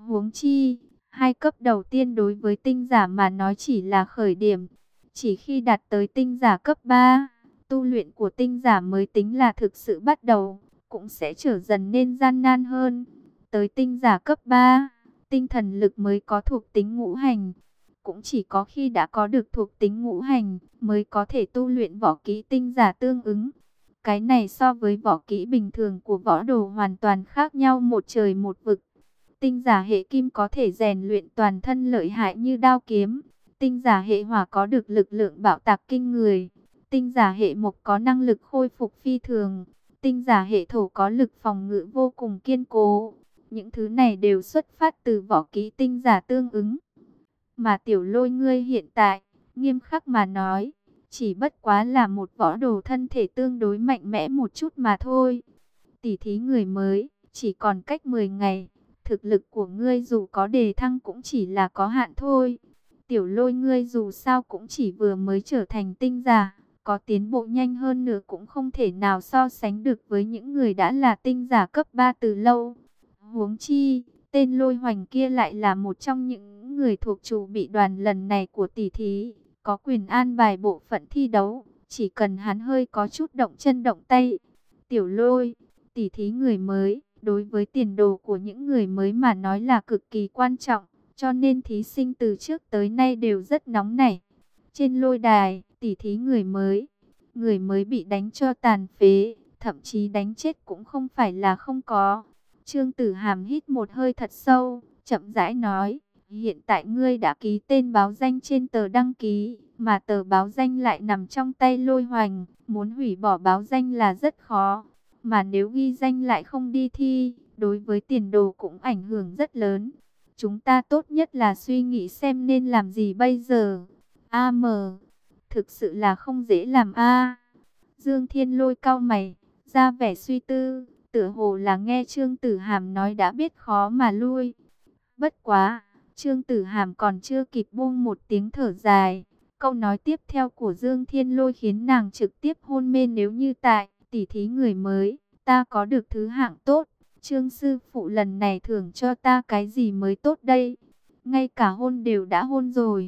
Huống chi, hai cấp đầu tiên đối với tinh giả mà nói chỉ là khởi điểm. Chỉ khi đạt tới tinh giả cấp ba, tu luyện của tinh giả mới tính là thực sự bắt đầu, cũng sẽ trở dần nên gian nan hơn. Tới tinh giả cấp ba, tinh thần lực mới có thuộc tính ngũ hành. Cũng chỉ có khi đã có được thuộc tính ngũ hành, mới có thể tu luyện võ kỹ tinh giả tương ứng. Cái này so với võ kỹ bình thường của võ đồ hoàn toàn khác nhau một trời một vực. Tinh giả hệ kim có thể rèn luyện toàn thân lợi hại như đao kiếm. Tinh giả hệ hỏa có được lực lượng bạo tạc kinh người. Tinh giả hệ mộc có năng lực khôi phục phi thường. Tinh giả hệ thổ có lực phòng ngự vô cùng kiên cố. Những thứ này đều xuất phát từ võ kỹ tinh giả tương ứng. Mà Tiểu Lôi ngươi hiện tại, nghiêm khắc mà nói, chỉ bất quá là một võ đồ thân thể tương đối mạnh mẽ một chút mà thôi. Tỉ thí người mới, chỉ còn cách mười ngày. Thực lực của ngươi dù có đề thăng cũng chỉ là có hạn thôi. Tiểu Lôi ngươi dù sao cũng chỉ vừa mới trở thành tinh giả, có tiến bộ nhanh hơn nữa cũng không thể nào so sánh được với những người đã là tinh giả cấp ba từ lâu. Huống chi, tên Lôi Hoành kia lại là một trong những người thuộc chủ bị đoàn lần này của tỷ thí, có quyền an bài bộ phận thi đấu, chỉ cần hắn hơi có chút động chân động tay. Tiểu Lôi, tỷ thí người mới, đối với tiền đồ của những người mới mà nói là cực kỳ quan trọng, cho nên thí sinh từ trước tới nay đều rất nóng nảy. Trên lôi đài, tỷ thí người mới, người mới bị đánh cho tàn phế, thậm chí đánh chết cũng không phải là không có. Trương Tử Hàm hít một hơi thật sâu, chậm rãi nói, hiện tại ngươi đã ký tên báo danh trên tờ đăng ký, mà tờ báo danh lại nằm trong tay Lôi Hoành, muốn hủy bỏ báo danh là rất khó. Mà nếu ghi danh lại không đi thi, đối với tiền đồ cũng ảnh hưởng rất lớn. Chúng ta tốt nhất là suy nghĩ xem nên làm gì bây giờ. A mờ, thực sự là không dễ làm a. Dương Thiên Lôi cau mày, ra vẻ suy tư, tựa hồ là nghe Trương Tử Hàm nói đã biết khó mà lui. Bất quá, Trương Tử Hàm còn chưa kịp buông một tiếng thở dài. Câu nói tiếp theo của Dương Thiên Lôi khiến nàng trực tiếp hôn mê. Nếu như tại tỷ thí người mới, ta có được thứ hạng tốt, Trương sư phụ lần này thưởng cho ta cái gì mới tốt đây? Ngay cả hôn đều đã hôn rồi.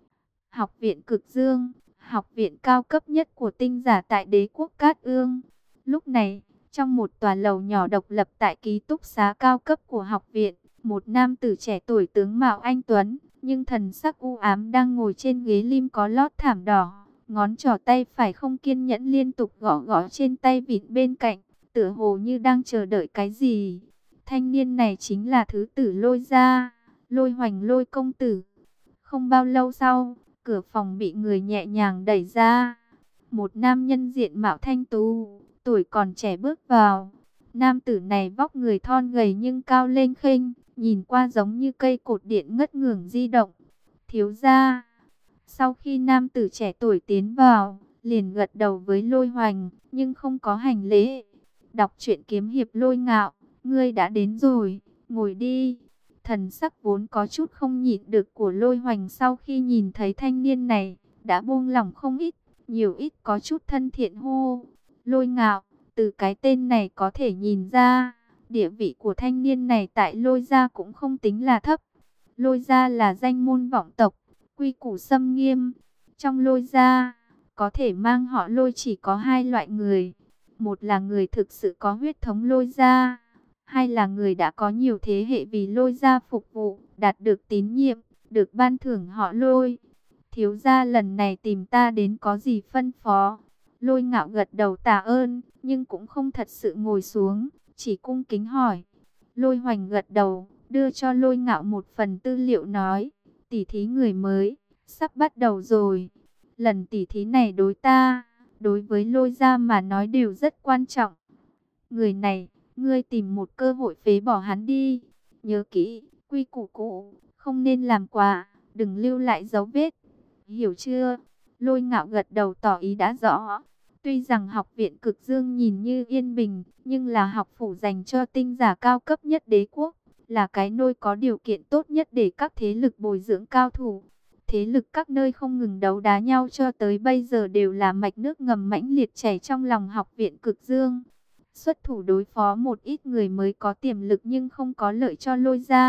Học viện Cực Dương, học viện cao cấp nhất của tinh giả tại đế quốc Cát Ương. Lúc này, trong một tòa lầu nhỏ độc lập tại ký túc xá cao cấp của học viện, một nam tử trẻ tuổi tướng mạo anh tuấn, nhưng thần sắc u ám đang ngồi trên ghế lim có lót thảm đỏ. Ngón trỏ tay phải không kiên nhẫn liên tục gõ gõ trên tay vịn bên cạnh, tựa hồ như đang chờ đợi cái gì. Thanh niên này chính là thứ tử Lôi gia, Lôi Hoành Lôi công tử. Không bao lâu sau, cửa phòng bị người nhẹ nhàng đẩy ra. Một nam nhân diện mạo thanh tú, tuổi còn trẻ bước vào. Nam tử này vóc người thon gầy nhưng cao lênh khênh, nhìn qua giống như cây cột điện ngất ngưởng di động. Thiếu gia. Sau khi nam tử trẻ tuổi tiến vào, liền gật đầu với Lôi Hoành, nhưng không có hành lễ. Đọc truyện kiếm hiệp Lôi Ngạo, ngươi đã đến rồi, ngồi đi. Thần sắc vốn có chút không nhịn được của Lôi Hoành sau khi nhìn thấy thanh niên này, đã buông lỏng không ít, nhiều ít có chút thân thiện hô. Lôi Ngạo, từ cái tên này có thể nhìn ra, địa vị của thanh niên này tại Lôi gia cũng không tính là thấp. Lôi gia là danh môn vọng tộc, quy củ xâm nghiêm. Trong Lôi gia, có thể mang họ Lôi chỉ có hai loại người. Một là người thực sự có huyết thống Lôi gia, hai là người đã có nhiều thế hệ vì Lôi gia phục vụ, đạt được tín nhiệm, được ban thưởng họ Lôi. Thiếu gia lần này tìm ta đến có gì phân phó? Lôi Ngạo gật đầu tạ ơn, nhưng cũng không thật sự ngồi xuống, chỉ cung kính hỏi. Lôi Hoành gật đầu, đưa cho Lôi Ngạo một phần tư liệu nói, tỷ thí người mới, sắp bắt đầu rồi. Lần tỷ thí này đối ta, đối với Lôi gia mà nói đều rất quan trọng. Người này, ngươi tìm một cơ hội phế bỏ hắn đi. Nhớ kỹ, quy củ cũ, không nên làm quá, đừng lưu lại dấu vết. Hiểu chưa? Lôi Ngạo gật đầu tỏ ý đã rõ. Tuy rằng học viện Cực Dương nhìn như yên bình, nhưng là học phủ dành cho tinh giả cao cấp nhất đế quốc, là cái nơi có điều kiện tốt nhất để các thế lực bồi dưỡng cao thủ. Thế lực các nơi không ngừng đấu đá nhau cho tới bây giờ đều là mạch nước ngầm mãnh liệt chảy trong lòng học viện Cực Dương. Xuất thủ đối phó một ít người mới có tiềm lực nhưng không có lợi cho Lôi gia,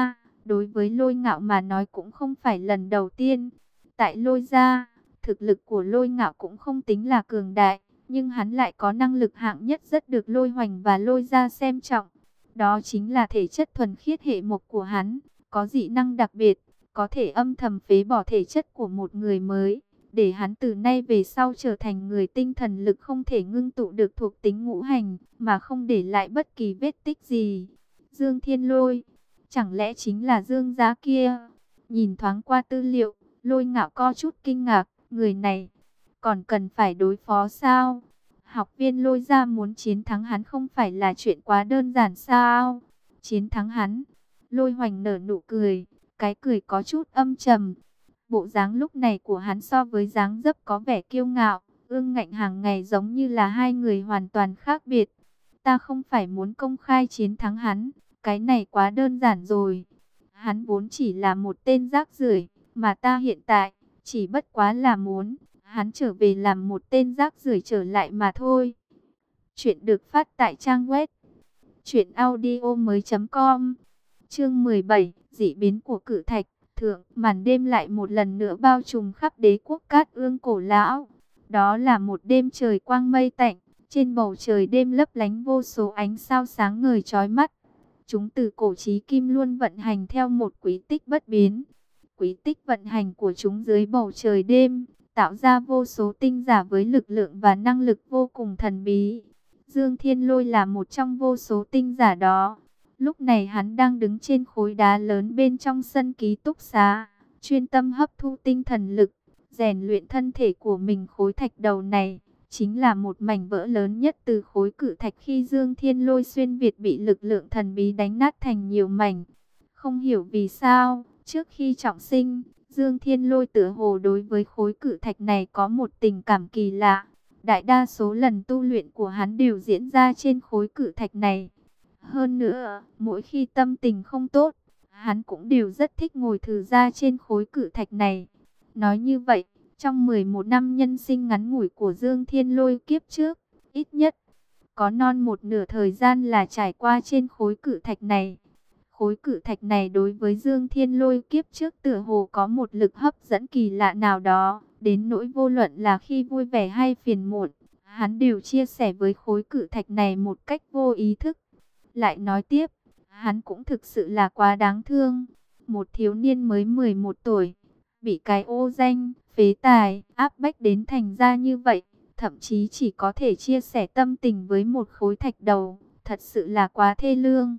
đối với Lôi Ngạo mà nói cũng không phải lần đầu tiên. Tại Lôi gia, thực lực của Lôi Ngạo cũng không tính là cường đại, nhưng hắn lại có năng lực hạng nhất rất được Lôi Hoành và Lôi gia xem trọng. Đó chính là thể chất thuần khiết hệ mộc của hắn, có dị năng đặc biệt, có thể âm thầm phế bỏ thể chất của một người mới, để hắn từ nay về sau trở thành người tinh thần lực không thể ngưng tụ được thuộc tính ngũ hành, mà không để lại bất kỳ vết tích gì. Dương Thiên Lôi, chẳng lẽ chính là Dương Giá kia? Nhìn thoáng qua tư liệu, Lôi Ngạo co chút kinh ngạc, người này còn cần phải đối phó sao? Học viên Lôi gia muốn chiến thắng hắn không phải là chuyện quá đơn giản sao? Chiến thắng hắn? Lôi Hoành nở nụ cười, cái cười có chút âm trầm. Bộ dáng lúc này của hắn so với dáng dấp có vẻ kiêu ngạo, ương ngạnh hàng ngày giống như là hai người hoàn toàn khác biệt. Ta không phải muốn công khai chiến thắng hắn, cái này quá đơn giản rồi. Hắn vốn chỉ là một tên rác rưởi, mà ta hiện tại chỉ bất quá là muốn hắn trở về làm một tên rác rưởi trở lại mà thôi. Chuyện được phát tại trang web truyện audio mới chấm com. Chương mười bảy, dị biến của cự thạch. Thượng, màn đêm lại một lần nữa bao trùm khắp đế quốc Cát Ương cổ lão. Đó là một đêm trời quang mây tạnh, trên bầu trời đêm lấp lánh vô số ánh sao sáng ngời chói mắt. Chúng từ cổ chí kim luôn vận hành theo một quy tích bất biến. Quy tích vận hành của chúng dưới bầu trời đêm, tạo ra vô số tinh giả với lực lượng và năng lực vô cùng thần bí. Dương Thiên Lôi là một trong vô số tinh giả đó. Lúc này hắn đang đứng trên khối đá lớn bên trong sân ký túc xá, chuyên tâm hấp thu tinh thần lực, rèn luyện thân thể của mình. Khối thạch đầu này chính là một mảnh vỡ lớn nhất từ khối cự thạch khi Dương Thiên Lôi xuyên việt bị lực lượng thần bí đánh nát thành nhiều mảnh. Không hiểu vì sao, trước khi trọng sinh, Dương Thiên Lôi tựa hồ đối với khối cự thạch này có một tình cảm kỳ lạ. Đại đa số lần tu luyện của hắn đều diễn ra trên khối cự thạch này. Hơn nữa, mỗi khi tâm tình không tốt, hắn cũng đều rất thích ngồi thử ra trên khối cự thạch này. Nói như vậy, trong mười một năm nhân sinh ngắn ngủi của Dương Thiên Lôi kiếp trước, ít nhất có non một nửa thời gian là trải qua trên khối cự thạch này. Khối cự thạch này đối với Dương Thiên Lôi kiếp trước tựa hồ có một lực hấp dẫn kỳ lạ nào đó, đến nỗi vô luận là khi vui vẻ hay phiền muộn, hắn đều chia sẻ với khối cự thạch này một cách vô ý thức. Lại nói tiếp, hắn cũng thực sự là quá đáng thương. Một thiếu niên mới mười một tuổi, bị cái ô danh, phế tài, áp bách đến thành ra như vậy. Thậm chí chỉ có thể chia sẻ tâm tình với một khối thạch đầu. Thật sự là quá thê lương.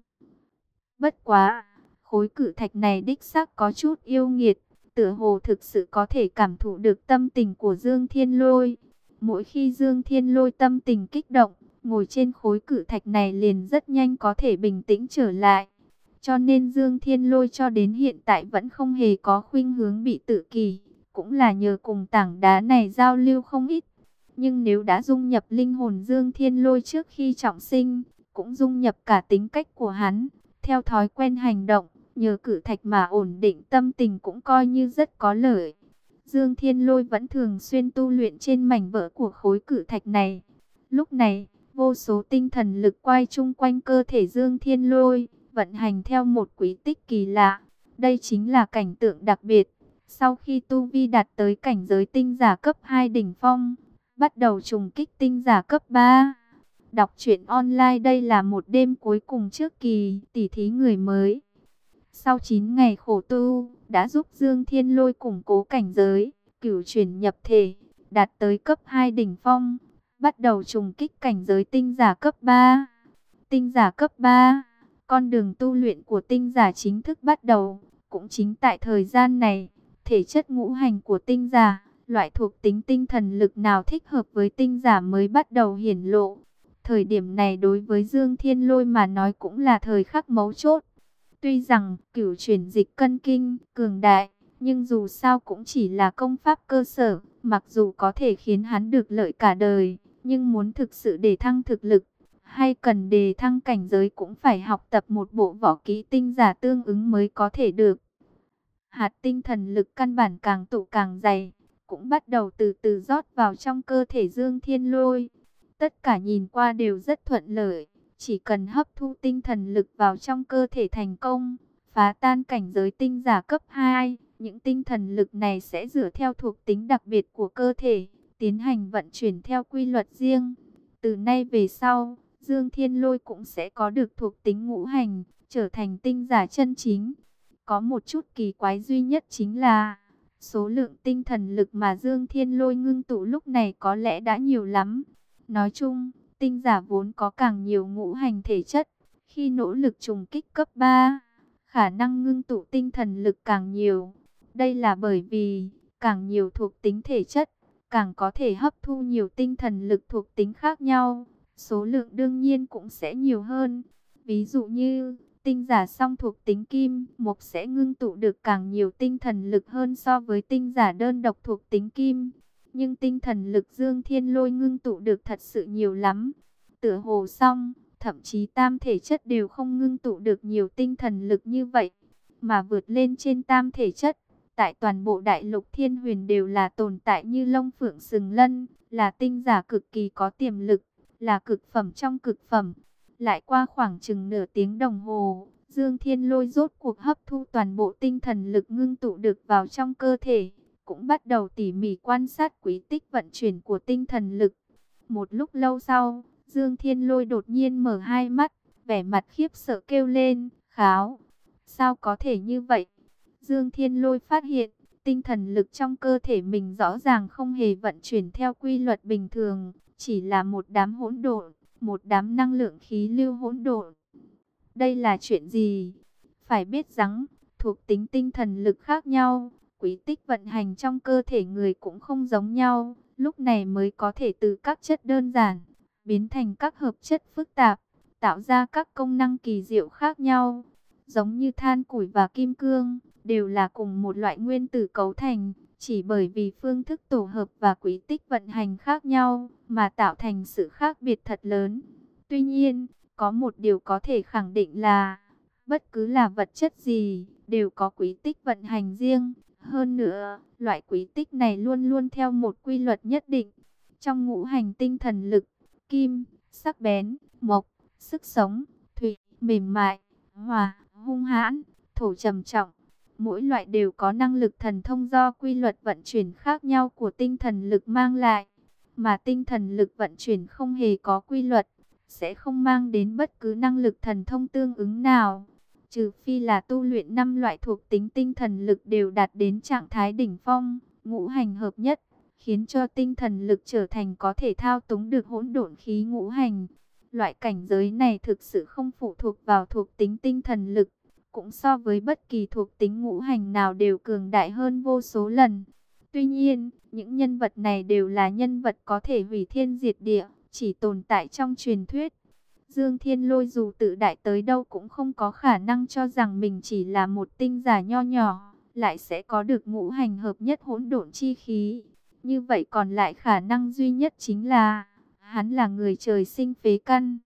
Bất quá, khối cự thạch này đích xác có chút yêu nghiệt. Tựa hồ thực sự có thể cảm thụ được tâm tình của Dương Thiên Lôi. Mỗi khi Dương Thiên Lôi tâm tình kích động, ngồi trên khối cự thạch này liền rất nhanh có thể bình tĩnh trở lại. Cho nên Dương Thiên Lôi cho đến hiện tại vẫn không hề có khuynh hướng bị tự kỷ. Cũng là nhờ cùng tảng đá này giao lưu không ít. Nhưng nếu đã dung nhập linh hồn Dương Thiên Lôi trước khi trọng sinh, cũng dung nhập cả tính cách của hắn, theo thói quen hành động, nhờ cự thạch mà ổn định tâm tình cũng coi như rất có lợi. Dương Thiên Lôi vẫn thường xuyên tu luyện trên mảnh vỡ của khối cự thạch này. Lúc này, vô số tinh thần lực quay chung quanh cơ thể Dương Thiên Lôi, vận hành theo một quy tích kỳ lạ. Đây chính là cảnh tượng đặc biệt. Sau khi tu vi đạt tới cảnh giới tinh giả cấp hai đỉnh phong, bắt đầu trùng kích tinh giả cấp ba. Đọc truyện online đây là một đêm cuối cùng trước kỳ tỷ thí người mới. Sau chín ngày khổ tu, đã giúp Dương Thiên Lôi củng cố cảnh giới, cửu chuyển nhập thể, đạt tới cấp hai đỉnh phong, bắt đầu trùng kích cảnh giới tinh giả cấp ba. Tinh giả cấp ba, con đường tu luyện của tinh giả chính thức bắt đầu. Cũng chính tại thời gian này, thể chất ngũ hành của tinh giả, loại thuộc tính tinh thần lực nào thích hợp với tinh giả mới bắt đầu hiển lộ. Thời điểm này đối với Dương Thiên Lôi mà nói cũng là thời khắc mấu chốt. Tuy rằng cửu chuyển dịch cân kinh cường đại, nhưng dù sao cũng chỉ là công pháp cơ sở, mặc dù có thể khiến hắn được lợi cả đời, nhưng muốn thực sự để thăng thực lực, hay cần đề thăng cảnh giới cũng phải học tập một bộ võ kỹ tinh giả tương ứng mới có thể được. Hạt tinh thần lực căn bản càng tụ càng dày, cũng bắt đầu từ từ rót vào trong cơ thể Dương Thiên Lôi. Tất cả nhìn qua đều rất thuận lợi, chỉ cần hấp thu tinh thần lực vào trong cơ thể thành công, phá tan cảnh giới tinh giả cấp hai. Những tinh thần lực này sẽ dựa theo thuộc tính đặc biệt của cơ thể, tiến hành vận chuyển theo quy luật riêng. Từ nay về sau, Dương Thiên Lôi cũng sẽ có được thuộc tính ngũ hành, trở thành tinh giả chân chính. Có một chút kỳ quái duy nhất chính là số lượng tinh thần lực mà Dương Thiên Lôi ngưng tụ lúc này có lẽ đã nhiều lắm. Nói chung, tinh giả vốn có càng nhiều ngũ hành thể chất, khi nỗ lực trùng kích cấp ba, khả năng ngưng tụ tinh thần lực càng nhiều. Đây là bởi vì, càng nhiều thuộc tính thể chất, càng có thể hấp thu nhiều tinh thần lực thuộc tính khác nhau. Số lượng đương nhiên cũng sẽ nhiều hơn. Ví dụ như, tinh giả song thuộc tính kim, mộc sẽ ngưng tụ được càng nhiều tinh thần lực hơn so với tinh giả đơn độc thuộc tính kim. Nhưng tinh thần lực Dương Thiên Lôi ngưng tụ được thật sự nhiều lắm. Tựa hồ song, thậm chí tam thể chất đều không ngưng tụ được nhiều tinh thần lực như vậy. Mà vượt lên trên tam thể chất, tại toàn bộ đại lục thiên huyền đều là tồn tại như Long Phượng Sừng Lân, là tinh giả cực kỳ có tiềm lực, là cực phẩm trong cực phẩm. Lại qua khoảng chừng nửa tiếng đồng hồ, Dương Thiên Lôi rốt cuộc hấp thu toàn bộ tinh thần lực ngưng tụ được vào trong cơ thể, cũng bắt đầu tỉ mỉ quan sát quy tích vận chuyển của tinh thần lực. Một lúc lâu sau, Dương Thiên Lôi đột nhiên mở hai mắt, vẻ mặt khiếp sợ kêu lên, kháo, sao có thể như vậy? Dương Thiên Lôi phát hiện, tinh thần lực trong cơ thể mình rõ ràng không hề vận chuyển theo quy luật bình thường, chỉ là một đám hỗn độn, một đám năng lượng khí lưu hỗn độn. Đây là chuyện gì? Phải biết rằng, thuộc tính tinh thần lực khác nhau, quy tích vận hành trong cơ thể người cũng không giống nhau, lúc này mới có thể từ các chất đơn giản, biến thành các hợp chất phức tạp, tạo ra các công năng kỳ diệu khác nhau. Giống như than củi và kim cương, đều là cùng một loại nguyên tử cấu thành, chỉ bởi vì phương thức tổ hợp và quy tích vận hành khác nhau, mà tạo thành sự khác biệt thật lớn. Tuy nhiên, có một điều có thể khẳng định là, bất cứ là vật chất gì, đều có quy tích vận hành riêng. Hơn nữa, loại quy tích này luôn luôn theo một quy luật nhất định. Trong ngũ hành tinh thần lực, kim, sắc bén, mộc, sức sống, thủy, mềm mại, hỏa, hung hãn, thổ trầm trọng. Mỗi loại đều có năng lực thần thông do quy luật vận chuyển khác nhau của tinh thần lực mang lại. Mà tinh thần lực vận chuyển không hề có quy luật, sẽ không mang đến bất cứ năng lực thần thông tương ứng nào. Trừ phi là tu luyện năm loại thuộc tính tinh thần lực đều đạt đến trạng thái đỉnh phong, ngũ hành hợp nhất, khiến cho tinh thần lực trở thành có thể thao túng được hỗn độn khí ngũ hành. Loại cảnh giới này thực sự không phụ thuộc vào thuộc tính tinh thần lực, cũng so với bất kỳ thuộc tính ngũ hành nào đều cường đại hơn vô số lần. Tuy nhiên, những nhân vật này đều là nhân vật có thể hủy thiên diệt địa, chỉ tồn tại trong truyền thuyết. Dương Thiên Lôi dù tự đại tới đâu cũng không có khả năng cho rằng mình chỉ là một tinh giả nho nhỏ, lại sẽ có được ngũ hành hợp nhất hỗn độn chi khí. Như vậy còn lại khả năng duy nhất chính là, hắn là người trời sinh phế căn.